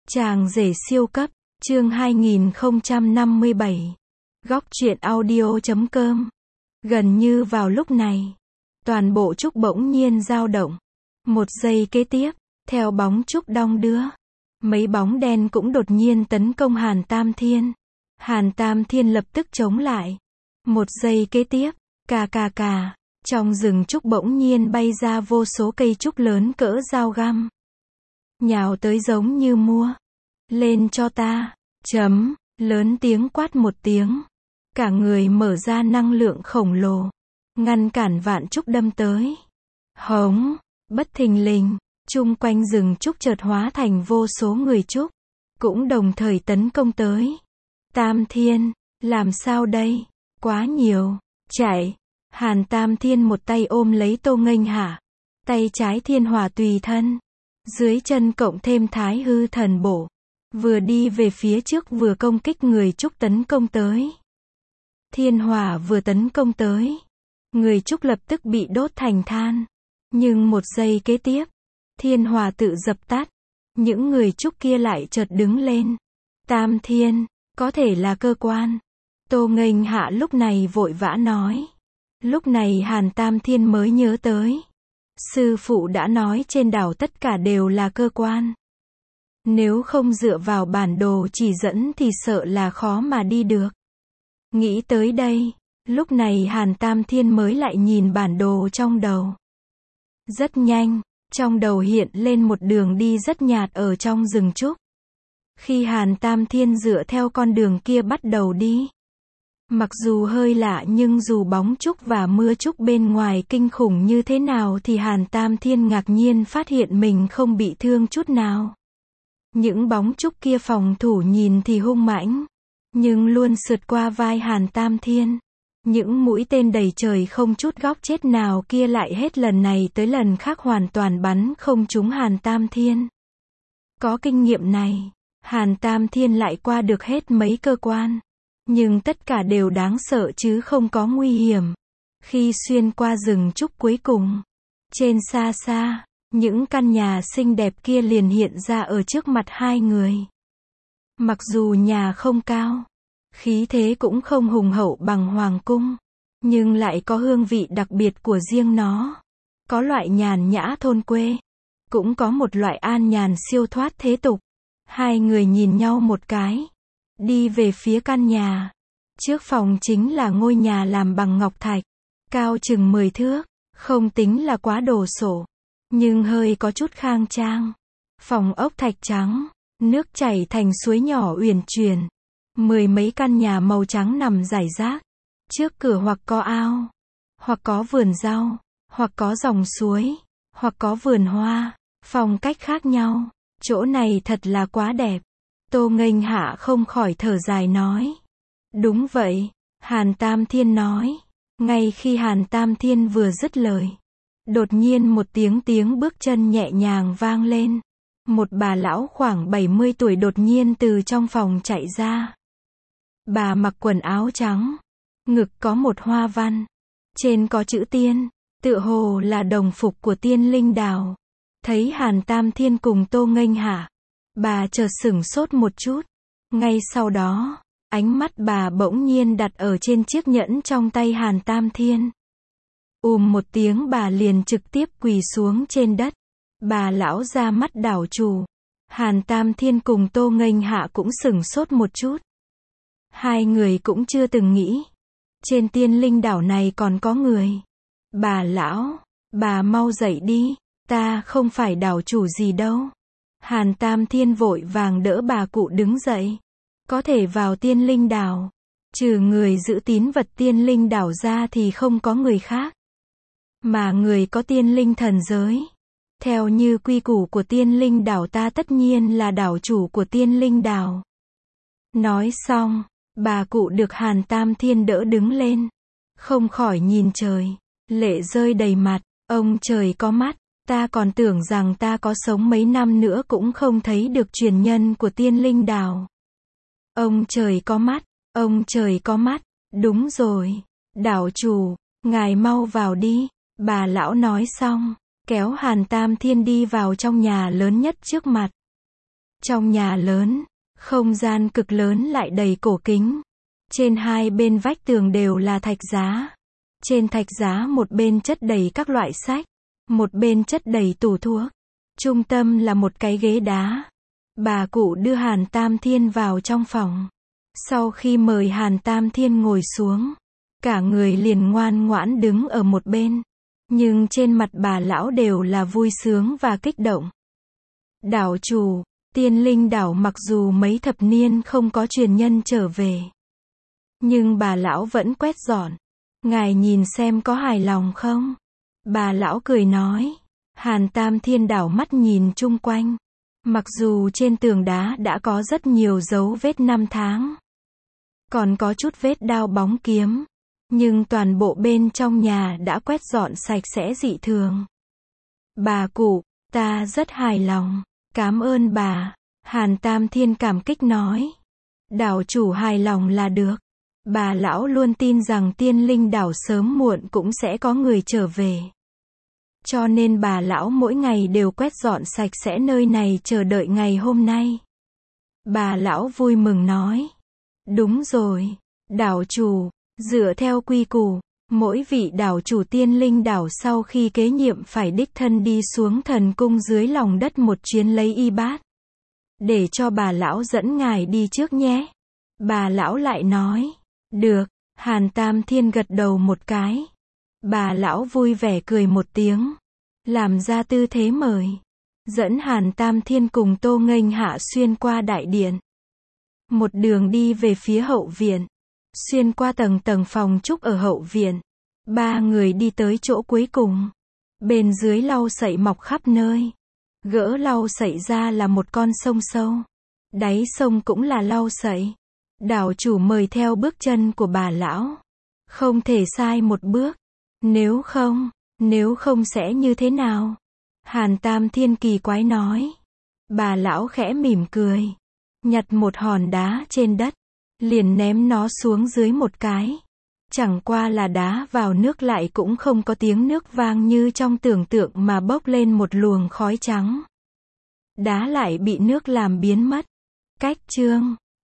Chàng rể siêu cấp, chương 2057. Góc truyện audio.com. Gần như vào lúc này, toàn bộ trúc bỗng nhiên dao động. Một giây kế tiếp, theo bóng trúc đong đưa, mấy bóng đen cũng đột nhiên tấn công Hàn Tam Thiên. Hàn Tam Thiên lập tức chống lại. Một giây kế tiếp, cà cà cà, trong rừng trúc bỗng nhiên bay ra vô số cây trúc lớn cỡ dao găm. Nhào tới giống như mua. Lên cho ta, lớn tiếng quát một tiếng. Cả người mở ra năng lượng khổng lồ, ngăn cản vạn trúc đâm tới. Hống, bất thình lình, chung quanh rừng trúc chợt hóa thành vô số người trúc, cũng đồng thời tấn công tới. Tam Thiên, làm sao đây? Quá nhiều, chạy. Hàn Tam Thiên một tay ôm lấy Tô Nghênh Hạ, tay trái thiên hỏa tùy thân, dưới chân cộng thêm thái hư thần bổ, vừa đi về phía trước vừa công kích người trúc tấn công tới. Thiên hỏa vừa tấn công tới, người trúc lập tức bị đốt thành than. Nhưng một giây kế tiếp, thiên hỏa tự dập tắt, những người trúc kia lại chợt đứng lên. Tam Thiên, có thể là cơ quan. Tô Nghênh Hạ lúc này vội vã nói. Lúc này Hàn Tam Thiên mới nhớ tới. Sư phụ đã nói trên đảo tất cả đều là cơ quan. Nếu không dựa vào bản đồ chỉ dẫn thì sợ là khó mà đi được. Nghĩ tới đây, lúc này Hàn Tam Thiên mới lại nhìn bản đồ trong đầu. Rất nhanh, trong đầu hiện lên một đường đi rất nhạt ở trong rừng trúc. Khi Hàn Tam Thiên dựa theo con đường kia bắt đầu đi, mặc dù hơi lạ nhưng dù bóng trúc và mưa trúc bên ngoài kinh khủng như thế nào thì Hàn Tam Thiên ngạc nhiên phát hiện mình không bị thương chút nào. Những bóng trúc kia phòng thủ nhìn thì hung mãnh, nhưng luôn sượt qua vai Hàn Tam Thiên. Những mũi tên đầy trời không chút góc chết nào kia lại hết lần này tới lần khác hoàn toàn bắn không trúng Hàn Tam Thiên. Có kinh nghiệm này, Hàn Tam Thiên lại qua được hết mấy cơ quan. Nhưng tất cả đều đáng sợ chứ không có nguy hiểm. Khi xuyên qua rừng trúc cuối cùng, trên xa xa, những căn nhà xinh đẹp kia liền hiện ra ở trước mặt hai người. Mặc dù nhà không cao, khí thế cũng không hùng hậu bằng hoàng cung, nhưng lại có hương vị đặc biệt của riêng nó. Có loại nhàn nhã thôn quê, cũng có một loại an nhàn siêu thoát thế tục. Hai người nhìn nhau một cái, đi về phía căn nhà. Trước phòng chính là ngôi nhà làm bằng ngọc thạch, cao chừng 10 thước, không tính là quá đồ sộ, nhưng hơi có chút khang trang. Phòng ốc thạch trắng, nước chảy thành suối nhỏ uyển chuyển. Mười mấy căn nhà màu trắng nằm rải rác. Trước cửa hoặc có ao, hoặc có vườn rau, hoặc có dòng suối, hoặc có vườn hoa, phong cách khác nhau. Chỗ này thật là quá đẹp. Tô Nghênh Hạ không khỏi thở dài nói. Đúng vậy, Hàn Tam Thiên nói. Ngay khi Hàn Tam Thiên vừa dứt lời, đột nhiên một tiếng bước chân nhẹ nhàng vang lên. Một bà lão khoảng 70 tuổi đột nhiên từ trong phòng chạy ra. Bà mặc quần áo trắng, ngực có một hoa văn, trên có chữ tiên, tựa hồ là đồng phục của Tiên Linh Đảo. Thấy Hàn Tam Thiên cùng Tô Nghênh Hạ, bà chợt sửng sốt một chút. Ngay sau đó, ánh mắt bà bỗng nhiên đặt ở trên chiếc nhẫn trong tay Hàn Tam Thiên. Một tiếng bà liền trực tiếp quỳ xuống trên đất. Bà lão ra mắt đảo chủ. Hàn Tam Thiên cùng Tô Nghênh Hạ cũng sửng sốt một chút. Hai người cũng chưa từng nghĩ, trên Tiên Linh Đảo này còn có người. Bà lão, bà mau dậy đi, ta không phải đảo chủ gì đâu. Hàn Tam Thiên vội vàng đỡ bà cụ đứng dậy. Có thể vào Tiên Linh Đảo, trừ người giữ tín vật Tiên Linh Đảo ra thì không có người khác. Mà người có Tiên Linh thần giới. Theo như quy củ của Tiên Linh Đảo ta tất nhiên là đảo chủ của Tiên Linh Đảo. Nói xong, bà cụ được Hàn Tam Thiên đỡ đứng lên. Không khỏi nhìn trời, lệ rơi đầy mặt. Ông trời có mắt, ta còn tưởng rằng ta có sống mấy năm nữa cũng không thấy được truyền nhân của Tiên Linh Đảo. Ông trời có mắt, ông trời có mắt, đúng rồi. Đảo chủ, ngài mau vào đi. Bà lão nói xong, kéo Hàn Tam Thiên đi vào trong nhà lớn nhất trước mặt. Trong nhà lớn, không gian cực lớn lại đầy cổ kính. Trên hai bên vách tường đều là thạch giá. Trên thạch giá một bên chất đầy các loại sách, một bên chất đầy tủ thuốc. Trung tâm là một cái ghế đá. Bà cụ đưa Hàn Tam Thiên vào trong phòng. Sau khi mời Hàn Tam Thiên ngồi xuống, cả người liền ngoan ngoãn đứng ở một bên. Nhưng trên mặt bà lão đều là vui sướng và kích động. Đảo chủ, Tiên Linh đảo mặc dù mấy thập niên không có truyền nhân trở về, nhưng bà lão vẫn quét dọn. Ngài nhìn xem có hài lòng không? Bà lão cười nói. Hàn Tam Thiên đảo mắt nhìn chung quanh. Mặc dù trên tường đá đã có rất nhiều dấu vết năm tháng, còn có chút vết đao bóng kiếm, nhưng toàn bộ bên trong nhà đã quét dọn sạch sẽ dị thường. Bà cụ, ta rất hài lòng. Cảm ơn bà. Hàn Tam Thiên cảm kích nói. Đảo chủ hài lòng là được. Bà lão luôn tin rằng Tiên Linh đảo sớm muộn cũng sẽ có người trở về. Cho nên bà lão mỗi ngày đều quét dọn sạch sẽ nơi này chờ đợi ngày hôm nay. Bà lão vui mừng nói. Đúng rồi, đảo chủ, dựa theo quy củ, mỗi vị đảo chủ Tiên Linh đảo sau khi kế nhiệm phải đích thân đi xuống thần cung dưới lòng đất một chuyến lấy y bát. Để cho bà lão dẫn ngài đi trước nhé. Bà lão lại nói. Được, Hàn Tam Thiên gật đầu một cái. Bà lão vui vẻ cười một tiếng, làm ra tư thế mời, dẫn Hàn Tam Thiên cùng Tô Nghênh hạ xuyên qua đại điện. Một đường đi về phía hậu viện, xuyên qua tầng tầng phòng trúc ở hậu viện. Ba người đi tới chỗ cuối cùng. Bên dưới lau sậy mọc khắp nơi. Gỡ lau sậy ra là một con sông sâu. Đáy sông cũng là lau sậy. Đảo chủ mời theo bước chân của bà lão. Không thể sai một bước. Nếu không sẽ như thế nào? Hàn Tam Thiên kỳ quái nói. Bà lão khẽ mỉm cười. Nhặt một hòn đá trên đất. Liền ném nó xuống dưới một cái. Chẳng qua là đá vào nước lại cũng không có tiếng nước vang như trong tưởng tượng mà bốc lên một luồng khói trắng. Đá lại bị nước làm biến mất. Cách chương